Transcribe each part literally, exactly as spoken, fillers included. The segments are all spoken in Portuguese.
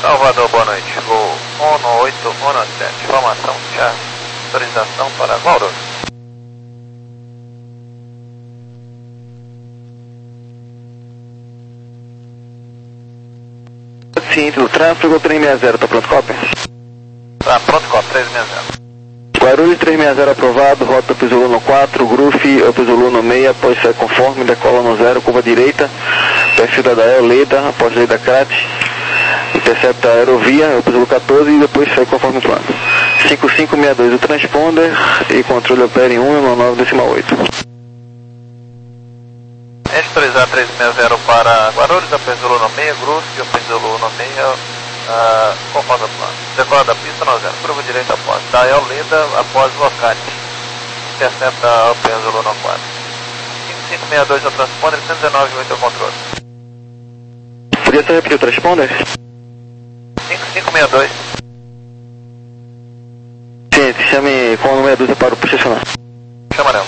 Salvador, boa noite. Voo um oito um sete, informação, Charlie. Autorização para Guarulhos. Ciente do tráfego, três seis zero, tá pronto, cópia? Tá pronto, cópia, três seis zero. Guarulhos três seis zero aprovado, rota para o Zulu no quatro, Grufe para o Zulu no seis, após sair conforme, decola no zero, curva direita, perfil da Dael, Leda, após Leda Crat, intercepta a aerovia, para o Zulu quatorze e depois sai conforme o plano. cinco cinco seis dois o transponder e controle opera em um nove decimal oito. Autorizar três seis zero para Guarulhos, após Zulu no seis, Grufe, após Zulu no seis, Uh, conforme o plano. Decola da pista no zero, curva direita após Dael Leda, após Locate. Intercepta ao Zulu no quatro. cinco cinco seis dois ao transponder, cento e dezenove e oito ao controle. Podia só repetir o transponder? cinco cinco seis dois. Gente, chame com o número doze para o posicionar. Chamaremos.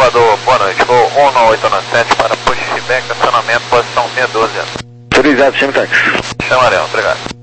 Salvador, boa noite. Vou um nove oito nove sete para pushback, acionamento, posição seiscentos e doze. Autorizado, chama táxi. Chama Ariel, obrigado.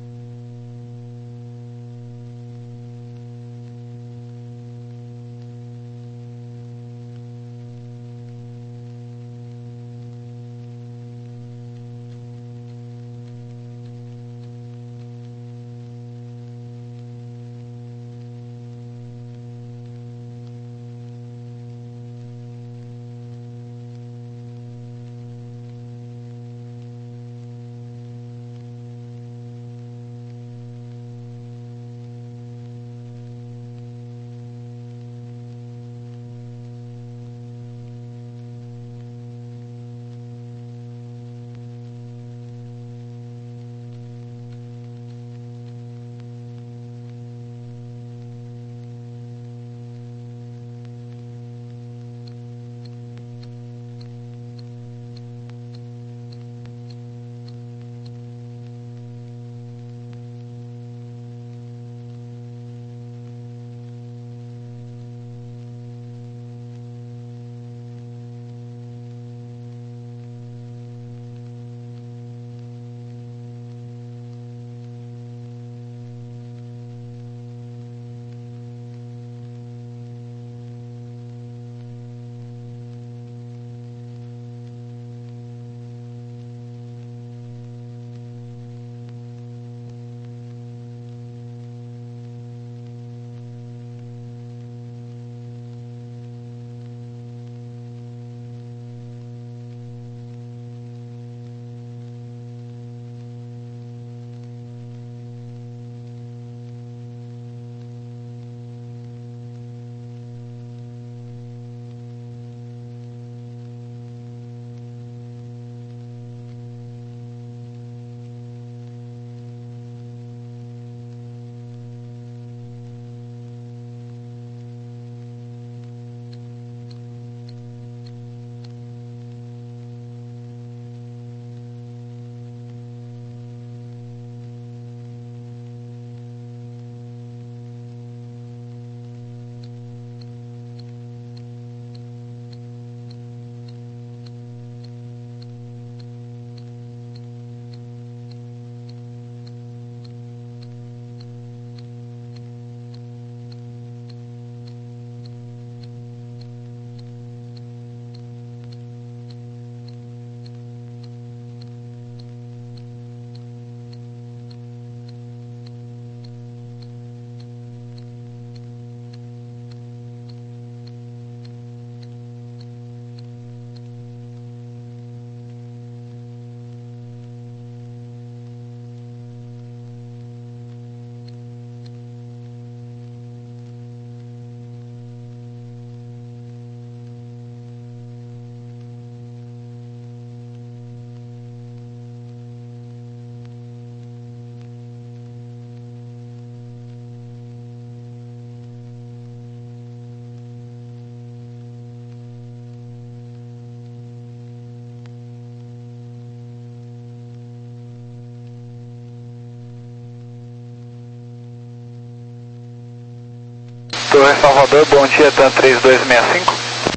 Torre Salvador, bom dia, TAM três dois seis cinco.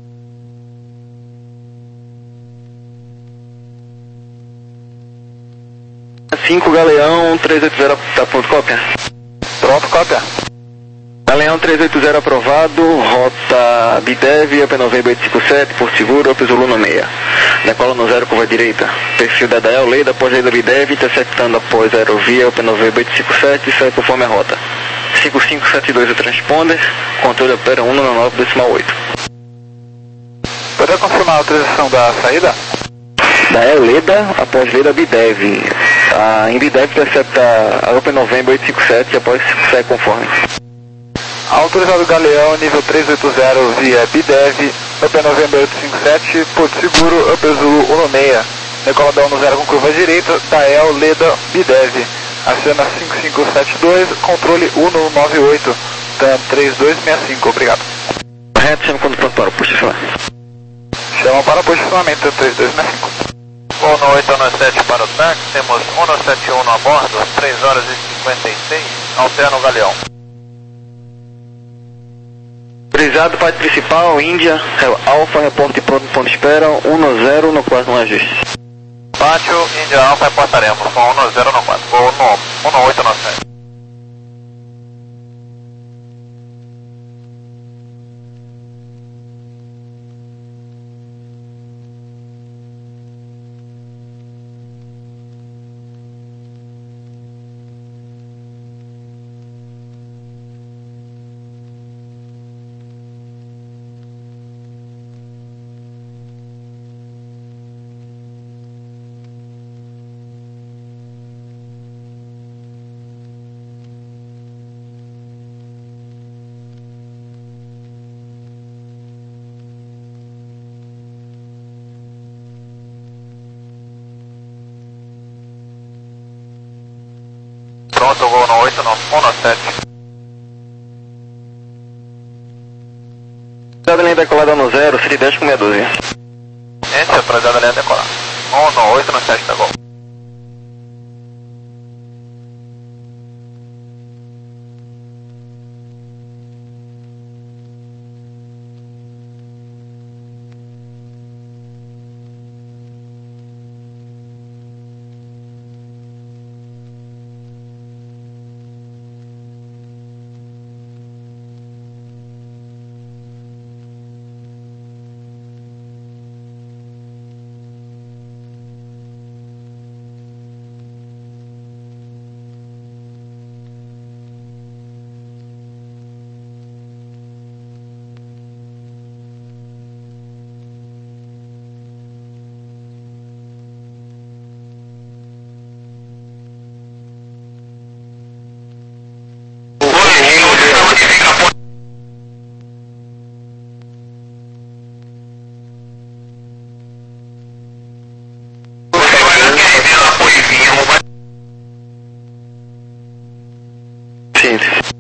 cinco, Galeão três oito zero, tá pronto, cópia? Pronto, cópia. Galeão três oito zero aprovado, rota Bidev, Up November oito cinco sete, Porto Seguro, Up Zulu no seis. Decola no zero, curva direita. Perfil da Dael, Leida, após Leida Bidev, interceptando após aerovia, Up November oito cinco sete, sai conforme a rota. cinco cinco sete dois o transponder, controle opera um nove nove decimal oito. Poder confirmar a autorização da saída? Dael, Leida, após Leida Bidev. A em Bidev intercepta a Up November oito cinco sete, após sai conforme. Autorizado Galeão, nível três oito zero via Bidev, Up November oito cinco sete, Porto Seguro, Up Zulu um seis. Decola da um zero com curva direita, Dael, Leda, Bidev. Aciona cinco cinco sete dois, controle um nove oito, TAM três dois seis cinco, obrigado. Correto, chama quando pronto para o posicionamento. Chama para o posicionamento, TAM três dois seis cinco. um nove oito nove sete para o táxi, temos um nove sete um a bordo, três horas e cinquenta e seis, alterna o Galeão. Autorizado, parte principal, Índia, Alfa, reporte pronto, ponto espera, um zero no quarto no ajuste. Pátio, Índia Alfa, reportaremos com um zero no quatro, voo no um oito nove sete. Pronto, voo no oito nove sete. Autorizada linha decolada no zero, cento e dez com meia dúzia. Ente, autorizada linha decolada. um no oito no sete, pegou. Sim.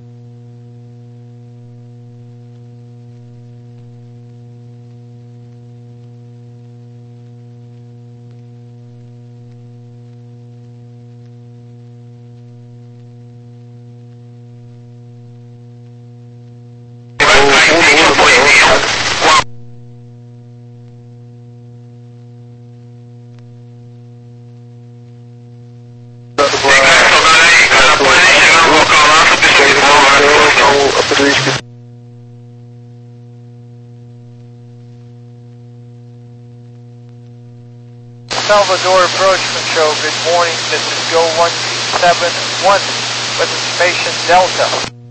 Salvador approach control, good morning, this is Go one two seven one, with information Delta.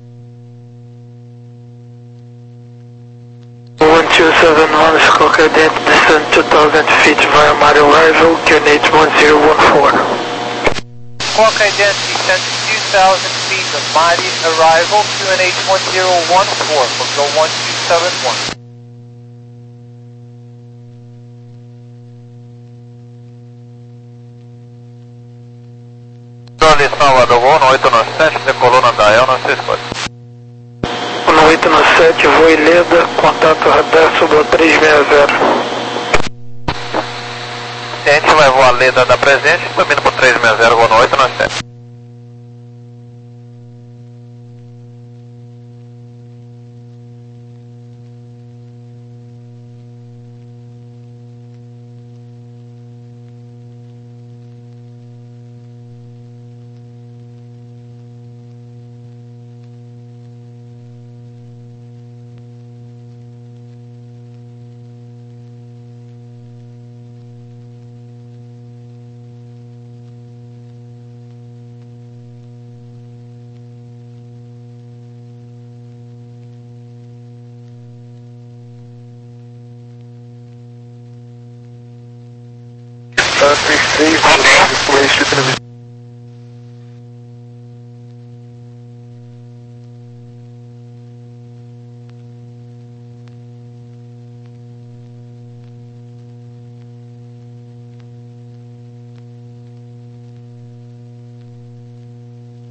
one two seven one, Squawk Ident, descend two thousand feet via Mario arrival, Q N H one zero one four. Squawk Ident, descend to two thousand feet of Mighty arrival, Q N H one zero one four for Go one two seven one. De Salvador, voo no oito nove sete, decolou na Dael, não se escolhe. no oito nove sete, voo Ileda, contato radar sobre o três seis zero. Ciente vai voar Leda da presente, subindo por três seis zero, voo no oito nove sete. três seis, depois de transmissão.